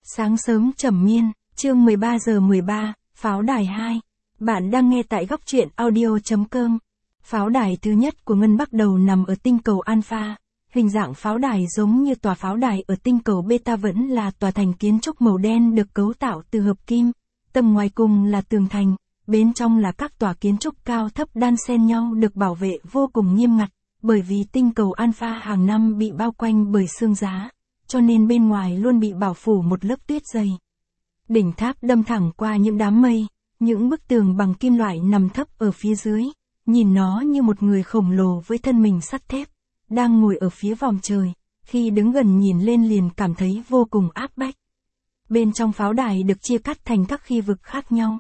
Sáng sớm trầm miên, chương 13:13, Pháo đài 2. Bạn đang nghe tại góc truyện audio.com. Pháo đài thứ nhất của Ngân bắt đầu nằm ở tinh cầu Alpha. Hình dạng pháo đài giống như tòa pháo đài ở tinh cầu Beta, vẫn là tòa thành kiến trúc màu đen được cấu tạo từ hợp kim. Tầng ngoài cùng là tường thành, bên trong là các tòa kiến trúc cao thấp đan xen nhau được bảo vệ vô cùng nghiêm ngặt, bởi vì tinh cầu Alpha hàng năm bị bao quanh bởi sương giá, cho nên bên ngoài luôn bị bảo phủ một lớp tuyết dày. Đỉnh tháp đâm thẳng qua những đám mây, những bức tường bằng kim loại nằm thấp ở phía dưới, nhìn nó như một người khổng lồ với thân mình sắt thép, đang ngồi ở phía vòm trời, khi đứng gần nhìn lên liền cảm thấy vô cùng áp bách. Bên trong pháo đài được chia cắt thành các khu vực khác nhau.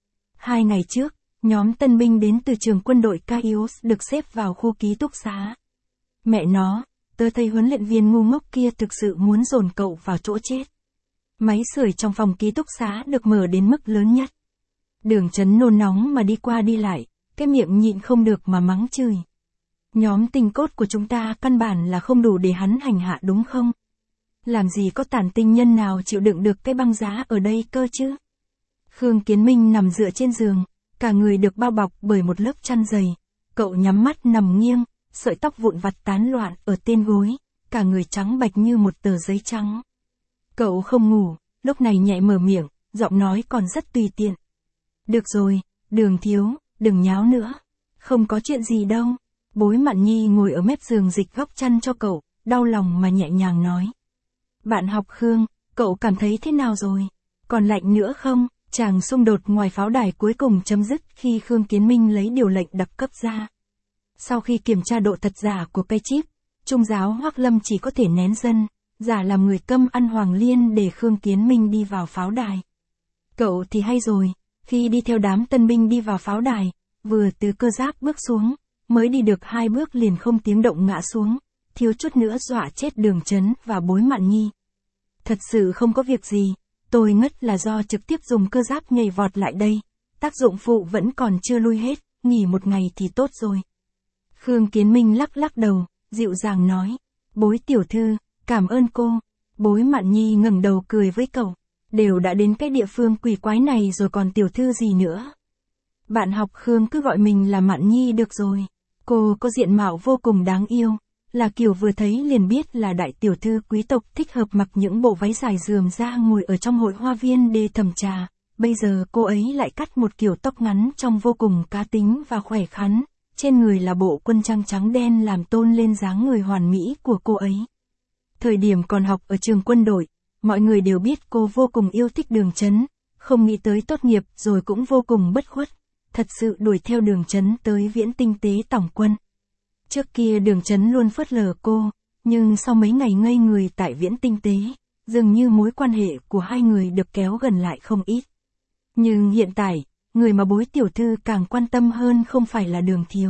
2 ngày trước, nhóm tân binh đến từ trường quân đội Caius được xếp vào khu ký túc xá. Mẹ nó, tớ thấy huấn luyện viên ngu ngốc kia thực sự muốn dồn cậu vào chỗ chết. Máy sưởi trong phòng ký túc xá được mở đến mức lớn nhất. Đường Chấn nôn nóng mà đi qua đi lại, cái miệng nhịn không được mà mắng chửi. Nhóm tinh cốt của chúng ta căn bản là không đủ để hắn hành hạ đúng không? Làm gì có tàn tinh nhân nào chịu đựng được cái băng giá ở đây cơ chứ? Khương Kiến Minh nằm dựa trên giường, cả người được bao bọc bởi một lớp chăn dày. Cậu nhắm mắt nằm nghiêng, sợi tóc vụn vặt tán loạn ở tên gối, cả người trắng bạch như một tờ giấy trắng. Cậu không ngủ, lúc này nhẹ mở miệng, giọng nói còn rất tùy tiện. Được rồi, Đường thiếu, đừng nháo nữa. Không có chuyện gì đâu. Bối Mạn Nhi ngồi ở mép giường dịch góc chăn cho cậu, đau lòng mà nhẹ nhàng nói. Bạn học Khương, cậu cảm thấy thế nào rồi? Còn lạnh nữa không? Chàng xung đột ngoài pháo đài cuối cùng chấm dứt khi Khương Kiến Minh lấy điều lệnh đặc cấp ra. Sau khi kiểm tra độ thật giả của cây chip, Trung giáo Hoắc Lâm chỉ có thể nén dân, giả làm người câm ăn Hoàng Liên để Khương Kiến Minh đi vào pháo đài. Cậu thì hay rồi, khi đi theo đám tân binh đi vào pháo đài, vừa từ cơ giáp bước xuống, mới đi được 2 bước liền không tiếng động ngã xuống, thiếu chút nữa dọa chết Đường Chấn và Bối Mạn Nhi. Thật sự không có việc gì, tôi ngất là do trực tiếp dùng cơ giáp nhảy vọt lại đây, tác dụng phụ vẫn còn chưa lui hết, nghỉ một ngày thì tốt rồi. Khương Kiến Minh lắc lắc đầu, dịu dàng nói, Bối tiểu thư, cảm ơn cô. Bối Mạn Nhi ngẩng đầu cười với cậu, đều đã đến cái địa phương quỷ quái này rồi còn tiểu thư gì nữa. Bạn học Khương cứ gọi mình là Mạn Nhi được rồi. Cô có diện mạo vô cùng đáng yêu, là kiểu vừa thấy liền biết là đại tiểu thư quý tộc thích hợp mặc những bộ váy dài rườm ra ngồi ở trong hội hoa viên để thẩm trà. Bây giờ cô ấy lại cắt một kiểu tóc ngắn trông vô cùng cá tính và khỏe khoắn, trên người là bộ quân trang trắng đen làm tôn lên dáng người hoàn mỹ của cô ấy. Thời điểm còn học ở trường quân đội, mọi người đều biết cô vô cùng yêu thích Đường Chấn, không nghĩ tới tốt nghiệp rồi cũng vô cùng bất khuất, thật sự đuổi theo Đường Chấn tới Viễn Tinh Tế tổng quân. Trước kia Đường Chấn luôn phớt lờ cô, nhưng sau mấy ngày ngây người tại Viễn Tinh Tế, dường như mối quan hệ của hai người được kéo gần lại không ít. Nhưng hiện tại, người mà Bối tiểu thư càng quan tâm hơn không phải là Đường thiếu.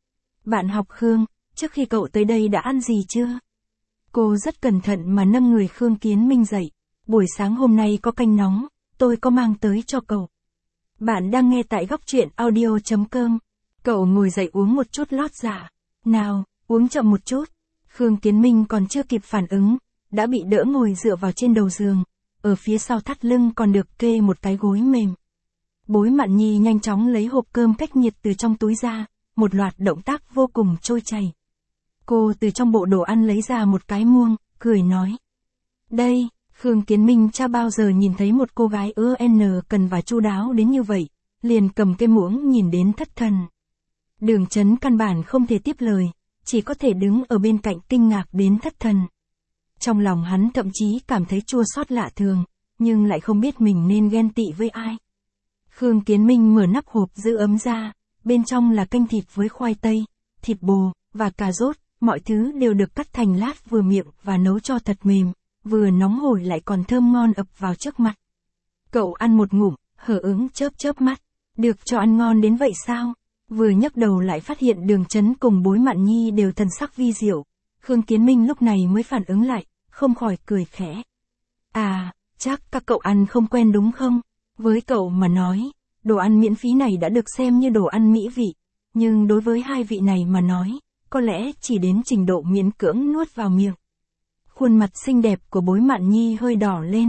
Bạn học Khương, trước khi cậu tới đây đã ăn gì chưa? Cô rất cẩn thận mà nâng người Khương Kiến Minh dậy. Buổi sáng hôm nay có canh nóng, tôi có mang tới cho cậu. Bạn đang nghe tại góc truyện audio.com. Cậu ngồi dậy uống một chút lót dạ. Nào, uống chậm một chút. Khương Kiến Minh còn chưa kịp phản ứng, đã bị đỡ ngồi dựa vào trên đầu giường. Ở phía sau thắt lưng còn được kê một cái gối mềm. Bối Mạn Nhi nhanh chóng lấy hộp cơm cách nhiệt từ trong túi ra, một loạt động tác vô cùng trôi chảy. Cô từ trong bộ đồ ăn lấy ra một cái muông, cười nói. Đây, Khương Kiến Minh cha bao giờ nhìn thấy một cô gái cần và chu đáo đến như vậy, liền cầm cái muỗng nhìn đến thất thần. Đường Chấn căn bản không thể tiếp lời, chỉ có thể đứng ở bên cạnh kinh ngạc đến thất thần. Trong lòng hắn thậm chí cảm thấy chua xót lạ thường, nhưng lại không biết mình nên ghen tị với ai. Khương Kiến Minh mở nắp hộp giữ ấm ra, bên trong là canh thịt với khoai tây, thịt bồ, và cà rốt, mọi thứ đều được cắt thành lát vừa miệng và nấu cho thật mềm, vừa nóng hổi lại còn thơm ngon ập vào trước mặt. Cậu ăn một ngụm, hờ hững chớp chớp mắt, được cho ăn ngon đến vậy sao? Vừa nhấc đầu lại phát hiện Đường Chấn cùng Bối Mạn Nhi đều thần sắc vi diệu. Khương Kiến Minh lúc này mới phản ứng lại, không khỏi cười khẽ. À, chắc các cậu ăn không quen đúng không? Với cậu mà nói, đồ ăn miễn phí này đã được xem như đồ ăn mỹ vị, nhưng đối với hai vị này mà nói, có lẽ chỉ đến trình độ miễn cưỡng nuốt vào miệng. Khuôn mặt xinh đẹp của Bối Mạn Nhi hơi đỏ lên.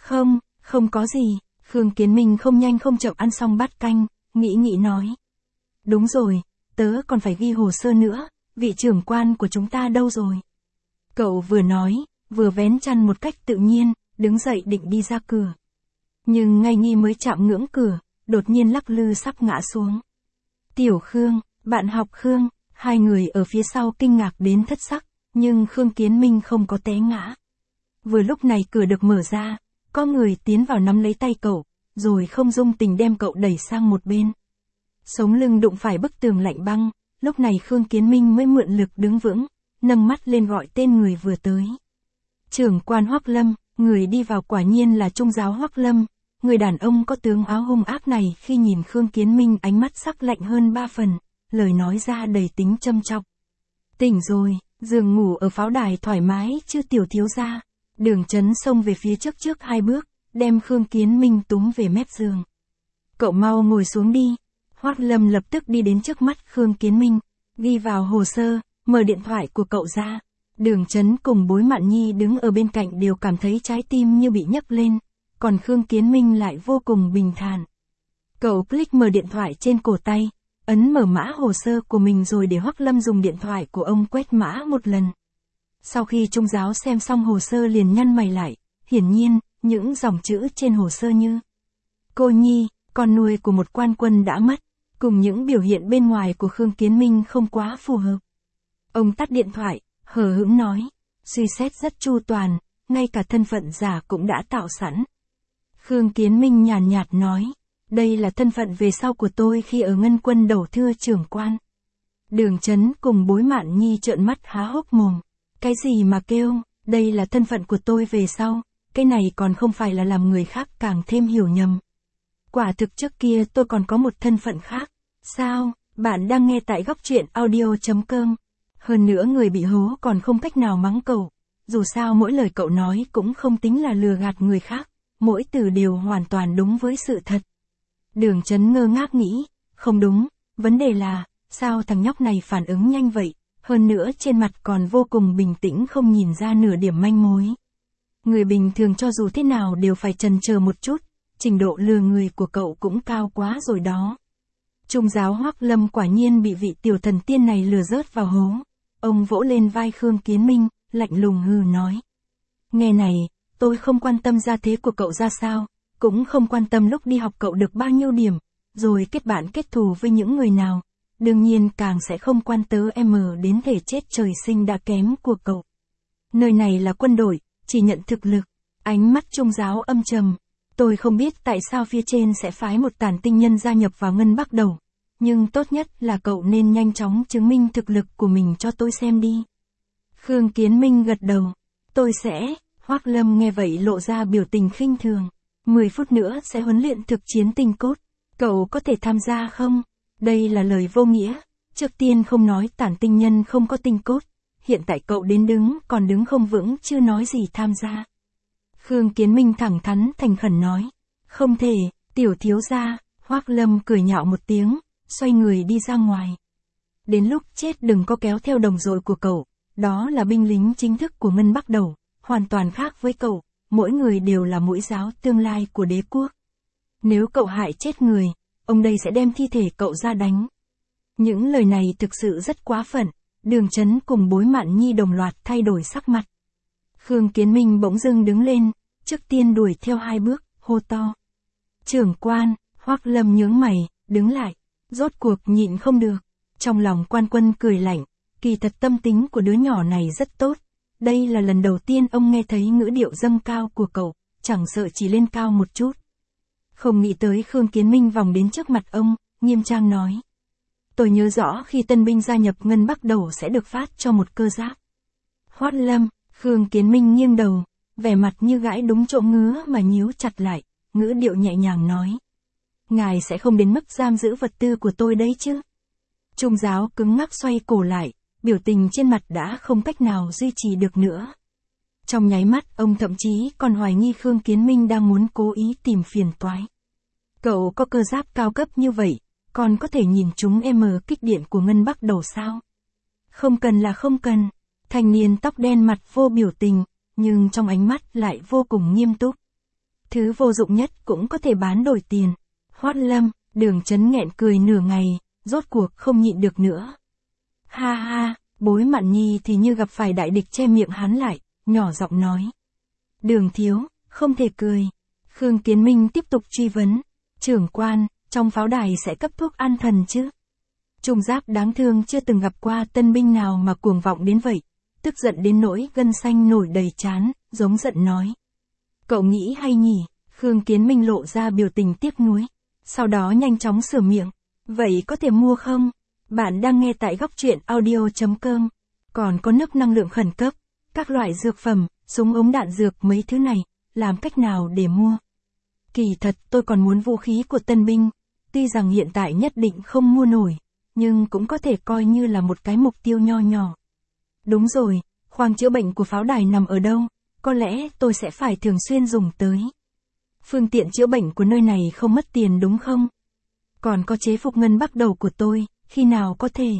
Không, không có gì. Khương Kiến Minh không nhanh không chậm ăn xong bát canh, nghĩ nói. Đúng rồi, tớ còn phải ghi hồ sơ nữa, vị trưởng quan của chúng ta đâu rồi? Cậu vừa nói, vừa vén chăn một cách tự nhiên, đứng dậy định đi ra cửa. Nhưng ngay Nghi mới chạm ngưỡng cửa, đột nhiên lắc lư sắp ngã xuống. Tiểu Khương, bạn học Khương, hai người ở phía sau kinh ngạc đến thất sắc, nhưng Khương Kiến Minh không có té ngã. Vừa lúc này cửa được mở ra, có người tiến vào nắm lấy tay cậu, rồi không dung tình đem cậu đẩy sang một bên. Sống lưng đụng phải bức tường lạnh băng, lúc này Khương Kiến Minh mới mượn lực đứng vững, nâng mắt lên gọi tên người vừa tới. Trưởng quan Hoắc Lâm, người đi vào quả nhiên là trung giáo Hoắc Lâm, người đàn ông có tướng áo hung ác này khi nhìn Khương Kiến Minh ánh mắt sắc lạnh hơn 3 phần, lời nói ra đầy tính châm chọc. Tỉnh rồi, giường ngủ ở pháo đài thoải mái chứ tiểu thiếu gia. Đường Chấn xông về phía trước 2 bước, đem Khương Kiến Minh túm về mép giường. Cậu mau ngồi xuống đi. Hoắc Lâm lập tức đi đến trước mắt Khương Kiến Minh, ghi vào hồ sơ, mở điện thoại của cậu ra. Đường Chấn cùng Bối Mạn Nhi đứng ở bên cạnh đều cảm thấy trái tim như bị nhấc lên, còn Khương Kiến Minh lại vô cùng bình thản. Cậu click mở điện thoại trên cổ tay, ấn mở mã hồ sơ của mình rồi để Hoắc Lâm dùng điện thoại của ông quét mã một lần. Sau khi trung giáo xem xong hồ sơ liền nhăn mày lại, hiển nhiên, những dòng chữ trên hồ sơ như cô nhi, con nuôi của một quan quân đã mất, cùng những biểu hiện bên ngoài của Khương Kiến Minh không quá phù hợp. Ông tắt điện thoại, hờ hững nói, suy xét rất chu toàn, ngay cả thân phận giả cũng đã tạo sẵn. Khương Kiến Minh nhàn nhạt nói, đây là thân phận về sau của tôi khi ở Ngân Quân Đầu thưa trưởng quan. Đường Chấn cùng Bối Mạn Nhi trợn mắt há hốc mồm. Cái gì mà kêu, đây là thân phận của tôi về sau, cái này còn không phải là làm người khác càng thêm hiểu nhầm. Quả thực trước kia tôi còn có một thân phận khác. Sao, bạn đang nghe tại góc truyện audio.com. Hơn nữa người bị hố còn không cách nào mắng cậu. Dù sao mỗi lời cậu nói cũng không tính là lừa gạt người khác, mỗi từ đều hoàn toàn đúng với sự thật. Đường Chấn ngơ ngác nghĩ, không đúng, vấn đề là, sao thằng nhóc này phản ứng nhanh vậy? Hơn nữa trên mặt còn vô cùng bình tĩnh không nhìn ra nửa điểm manh mối. Người bình thường cho dù thế nào đều phải chần chờ một chút, trình độ lừa người của cậu cũng cao quá rồi đó. Trung giáo Hoắc Lâm quả nhiên bị vị tiểu thần tiên này lừa rớt vào hố. Ông vỗ lên vai Khương Kiến Minh, lạnh lùng hừ nói. Nghe này, tôi không quan tâm gia thế của cậu ra sao, cũng không quan tâm lúc đi học cậu được bao nhiêu điểm, rồi kết bạn kết thù với những người nào. Đương nhiên càng sẽ không quan tớ đến thể chết trời sinh đã kém của cậu. Nơi này là quân đội, chỉ nhận thực lực. Ánh mắt trung giáo âm trầm. Tôi không biết tại sao phía trên sẽ phái một tàn tinh nhân gia nhập vào Ngân Bắc Đầu. Nhưng tốt nhất là cậu nên nhanh chóng chứng minh thực lực của mình cho tôi xem đi. Khương Kiến Minh gật đầu. Tôi sẽ. Hoắc Lâm nghe vậy lộ ra biểu tình khinh thường. 10 phút nữa sẽ huấn luyện thực chiến tinh cốt. Cậu có thể tham gia không? Đây là lời vô nghĩa. Trước tiên không nói tản tinh nhân không có tinh cốt. Hiện tại cậu đến đứng còn đứng không vững chưa nói gì tham gia. Khương Kiến Minh thẳng thắn thành khẩn nói. Không thể, tiểu thiếu gia. Hoắc Lâm cười nhạo một tiếng, xoay người đi ra ngoài. Đến lúc chết đừng có kéo theo đồng đội của cậu. Đó là binh lính chính thức của Ngân Bắc Đầu, hoàn toàn khác với cậu. Mỗi người đều là mũi giáo tương lai của đế quốc. Nếu cậu hại chết người, ông đây sẽ đem thi thể cậu ra đánh. Những lời này thực sự rất quá phận. Đường Chấn cùng Bối Mạn Nhi đồng loạt thay đổi sắc mặt. Khương Kiến Minh bỗng dưng đứng lên, trước tiên đuổi theo 2 bước, hô to. Trưởng quan, Hoắc Lâm nhướng mày, đứng lại, rốt cuộc nhịn không được. Trong lòng quan quân cười lạnh, kỳ thật tâm tính của đứa nhỏ này rất tốt. Đây là lần đầu tiên ông nghe thấy ngữ điệu dâng cao của cậu, chẳng sợ chỉ lên cao một chút. Không nghĩ tới Khương Kiến Minh vòng đến trước mặt ông, nghiêm trang nói. Tôi nhớ rõ khi tân binh gia nhập Ngân Bắc Đầu sẽ được phát cho một cơ giáp. Hoắc Lâm, Khương Kiến Minh nghiêng đầu, vẻ mặt như gãi đúng chỗ ngứa mà nhíu chặt lại, ngữ điệu nhẹ nhàng nói. Ngài sẽ không đến mức giam giữ vật tư của tôi đấy chứ? Trung giáo cứng ngắc xoay cổ lại, biểu tình trên mặt đã không cách nào duy trì được nữa. Trong nháy mắt ông thậm chí còn hoài nghi Khương Kiến Minh đang muốn cố ý tìm phiền toái. Cậu có cơ giáp cao cấp như vậy, còn có thể nhìn chúng kích điện của Ngân Bắc Đầu sao? Không cần là không cần. Thanh niên tóc đen mặt vô biểu tình, nhưng trong ánh mắt lại vô cùng nghiêm túc. thứ vô dụng nhất cũng có thể bán đổi tiền. Hoát Lâm, Đường Chấn nghẹn cười nửa ngày, rốt cuộc không nhịn được nữa. Ha ha, Bối Mạn Nhi thì như gặp phải đại địch che miệng hắn lại, nhỏ giọng nói. Đường thiếu, không thể cười. Khương Kiến Minh tiếp tục truy vấn. Trưởng quan, trong pháo đài sẽ cấp thuốc an thần chứ? Trung Giáp đáng thương chưa từng gặp qua tân binh nào mà cuồng vọng đến vậy, tức giận đến nỗi gân xanh nổi đầy trán, giống giận nói. Cậu nghĩ hay nhỉ? Khương Kiến Minh lộ ra biểu tình tiếc nuối, sau đó nhanh chóng sửa miệng. Vậy có thể mua không? Bạn đang nghe tại góc truyện audio.com. Còn có nước năng lượng khẩn cấp, các loại dược phẩm, súng ống đạn dược mấy thứ này, làm cách nào để mua? Kỳ thật tôi còn muốn vũ khí của tân binh, tuy rằng hiện tại nhất định không mua nổi, nhưng cũng có thể coi như là một cái mục tiêu nho nhỏ. Đúng rồi, khoang chữa bệnh của pháo đài nằm ở đâu? Có lẽ tôi sẽ phải thường xuyên dùng tới. Phương tiện chữa bệnh của nơi này không mất tiền đúng không? Còn có chế phục ngân bắc đầu của tôi, khi nào có thể?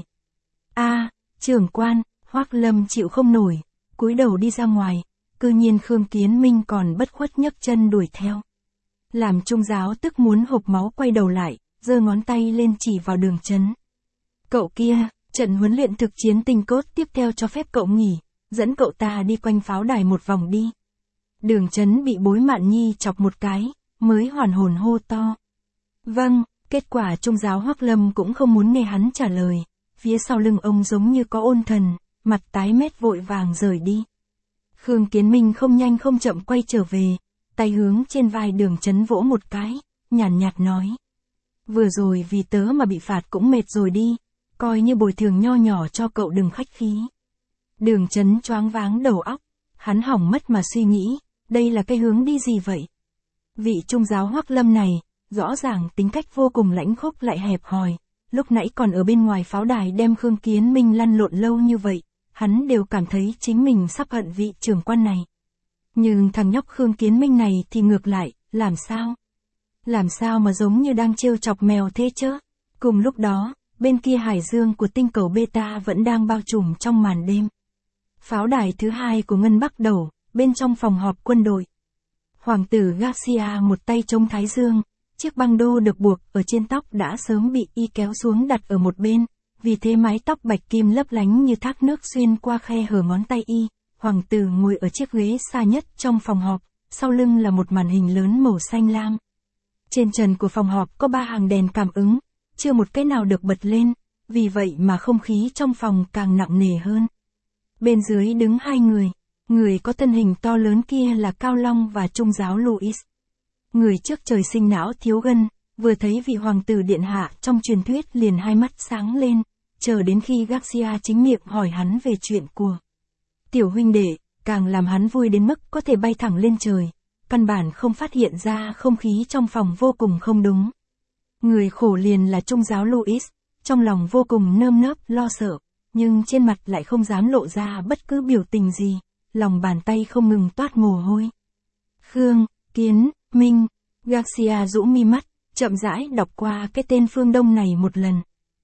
Trưởng quan, Hoắc Lâm chịu không nổi, cúi đầu đi ra ngoài, cư nhiên Khương Kiến Minh còn bất khuất nhấc chân đuổi theo. Làm Trung Giáo tức muốn hộc máu quay đầu lại, giơ ngón tay lên chỉ vào Đường Chấn. Cậu kia, trận huấn luyện thực chiến tinh cốt tiếp theo cho phép cậu nghỉ, dẫn cậu ta đi quanh pháo đài một vòng đi. Đường Chấn bị Bối Mạn Nhi chọc một cái, mới hoàn hồn hô to. Vâng, kết quả Trung Giáo Hoắc Lâm cũng không muốn nghe hắn trả lời, phía sau lưng ông giống như có ôn thần, mặt tái mét vội vàng rời đi. Khương Kiến Minh không nhanh không chậm quay trở về, tay hướng trên vai Đường Chấn vỗ một cái, nhàn nhạt nói. Vừa rồi vì tớ mà bị phạt cũng mệt rồi đi, coi như bồi thường nho nhỏ cho cậu đừng khách khí. Đường Chấn choáng váng đầu óc, hắn hỏng mất mà suy nghĩ, đây là cái hướng đi gì vậy? Vị Trung Giáo Hoắc Lâm này, rõ ràng tính cách vô cùng lãnh khốc lại hẹp hòi, lúc nãy còn ở bên ngoài pháo đài đem Khương Kiến Minh lăn lộn lâu như vậy, hắn đều cảm thấy chính mình sắp hận vị trưởng quan này. Nhưng thằng nhóc Khương Kiến Minh này thì ngược lại, làm sao? Làm sao mà giống như đang trêu chọc mèo thế chứ? Cùng lúc đó, bên kia hải dương của tinh cầu Beta vẫn đang bao trùm trong màn đêm. Pháo đài thứ hai của Ngân Bắc Đầu, bên trong phòng họp quân đội. Hoàng tử Garcia một tay chống thái dương, chiếc băng đô được buộc ở trên tóc đã sớm bị y kéo xuống đặt ở một bên, vì thế mái tóc bạch kim lấp lánh như thác nước xuyên qua khe hở ngón tay y. Hoàng tử ngồi ở chiếc ghế xa nhất trong phòng họp, sau lưng là một màn hình lớn màu xanh lam. Trên trần của phòng họp có 3 hàng đèn cảm ứng, chưa một cái nào được bật lên, vì vậy mà không khí trong phòng càng nặng nề hơn. Bên dưới đứng 2 người, người có thân hình to lớn kia là Cao Long và Trung Giáo Louis. Người trước trời sinh não thiếu gân, vừa thấy vị hoàng tử điện hạ trong truyền thuyết liền hai mắt sáng lên, chờ đến khi Garcia chính miệng hỏi hắn về chuyện của tiểu huynh đệ, càng làm hắn vui đến mức có thể bay thẳng lên trời, căn bản không phát hiện ra không khí trong phòng vô cùng không đúng. Người khổ liền là Trung Giáo Louis, trong lòng vô cùng nơm nớp lo sợ, nhưng trên mặt lại không dám lộ ra bất cứ biểu tình gì, lòng bàn tay không ngừng toát mồ hôi. Khương Kiến Minh, Garcia rũ mi mắt, chậm rãi đọc qua cái tên phương Đông này một lần.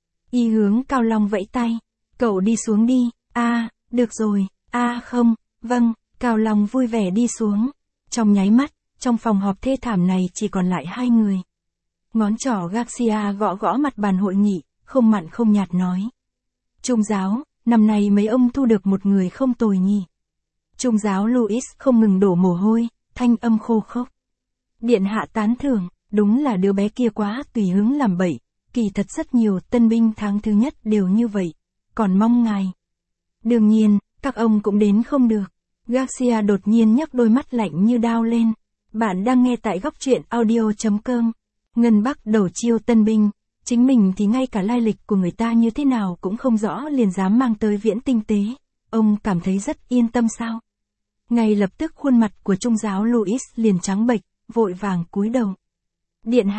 Y hướng Cao Long vẫy tay, cậu đi xuống đi. Được rồi. Không, vâng. Cao Long vui vẻ đi xuống. Trong nháy mắt, trong phòng họp thê thảm này chỉ còn lại 2 người. Ngón trỏ Garcia gõ gõ mặt bàn hội nghị, không mặn không nhạt nói. Trung Giáo, năm nay mấy ông thu được một người không tồi nhỉ. Trung Giáo Louis không ngừng đổ mồ hôi, thanh âm khô khốc. Điện hạ tán thưởng, đúng là đứa bé kia quá tùy hứng làm bậy, kỳ thật rất nhiều tân binh tháng thứ nhất đều như vậy, còn mong ngài. Đương nhiên, các ông cũng đến không được. Garcia đột nhiên nhấc đôi mắt lạnh như đao lên. Bạn đang nghe tại góc truyện audio.com. Ngân Bắc Đầu chiêu tân binh, chính mình thì ngay cả lai lịch của người ta như thế nào cũng không rõ liền dám mang tới Viễn Tinh tế. Ông cảm thấy rất yên tâm sao? Ngay lập tức khuôn mặt của Trung Giáo Louis liền trắng bệch, vội vàng cúi đầu. Điện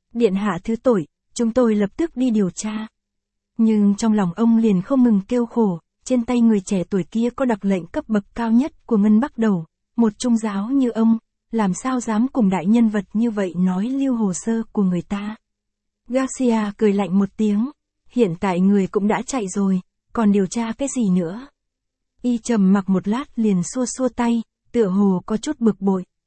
hạ thứ tội, chúng tôi lập tức đi điều tra. Nhưng trong lòng ông liền không ngừng kêu khổ, trên tay người trẻ tuổi kia có đặc lệnh cấp bậc cao nhất của Ngân Bắc Đầu, một trung giáo như ông, làm sao dám cùng đại nhân vật như vậy nói lưu hồ sơ của người ta. Garcia cười lạnh một tiếng, hiện tại người cũng đã chạy rồi, còn điều tra cái gì nữa? Y trầm mặc một lát liền xua xua tay, tựa hồ có chút bực bội.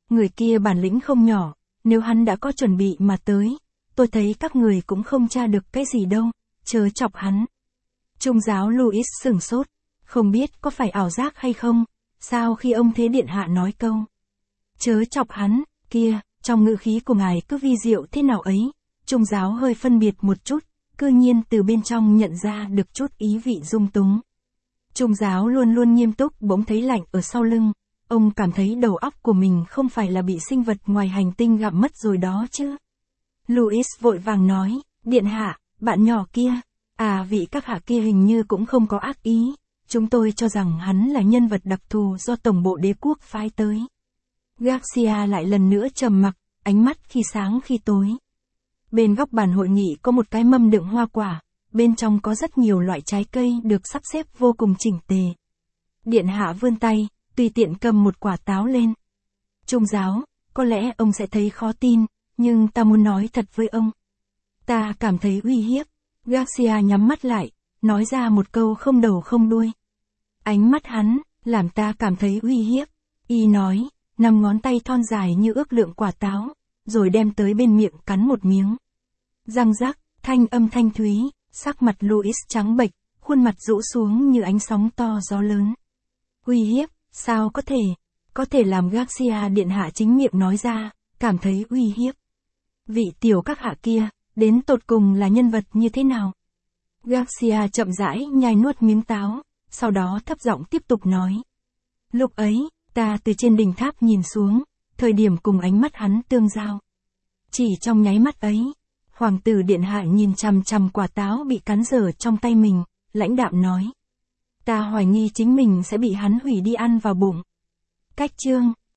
Người kia bản lĩnh không nhỏ, nếu hắn đã có chuẩn bị mà tới, tôi thấy các người cũng không tra được cái gì đâu, chớ chọc hắn. Trung giáo Louis sửng sốt, không biết có phải ảo giác hay không, sao khi ông thế điện hạ nói câu chớ chọc hắn, kia, trong ngữ khí của ngài cứ vi diệu thế nào ấy, Trung giáo hơi phân biệt một chút, cư nhiên từ bên trong nhận ra được chút ý vị dung túng. Trung giáo luôn luôn nghiêm túc bỗng thấy lạnh ở sau lưng, ông cảm thấy đầu óc của mình không phải là bị sinh vật ngoài hành tinh gặm mất rồi đó chứ. Louis vội vàng nói, điện hạ, bạn nhỏ kia, vị các hạ kia hình như cũng không có ác ý, chúng tôi cho rằng hắn là nhân vật đặc thù do tổng bộ đế quốc phái tới. Garcia lại lần nữa trầm mặc, ánh mắt khi sáng khi tối. Bên góc bàn hội nghị có một cái mâm đựng hoa quả, bên trong có rất nhiều loại trái cây được sắp xếp vô cùng chỉnh tề. Điện hạ vươn tay, tùy tiện cầm một quả táo lên. Trung giáo, có lẽ ông sẽ thấy khó tin, nhưng ta muốn nói thật với ông. Ta cảm thấy uy hiếp. Garcia nhắm mắt lại, nói ra một câu không đầu không đuôi. Ánh mắt hắn, làm ta cảm thấy uy hiếp. Y nói, 5 ngón tay thon dài như ước lượng quả táo, rồi đem tới bên miệng cắn một miếng. Răng rắc, thanh âm thanh thúy, sắc mặt Louis trắng bệch, khuôn mặt rũ xuống như ánh sóng to gió lớn. Uy hiếp, sao có thể làm Garcia điện hạ chính miệng nói ra, cảm thấy uy hiếp. Vị tiểu các hạ kia, đến tột cùng là nhân vật như thế nào? Garcia chậm rãi nhai nuốt miếng táo, sau đó thấp giọng tiếp tục nói. Lúc ấy, ta từ trên đỉnh tháp nhìn xuống, thời điểm cùng ánh mắt hắn tương giao. Chỉ trong nháy mắt ấy, hoàng tử điện hạ nhìn chằm chằm quả táo bị cắn dở trong tay mình, lãnh đạm nói. Ta hoài nghi chính mình sẽ bị hắn hủy đi ăn vào bụng. Cách chương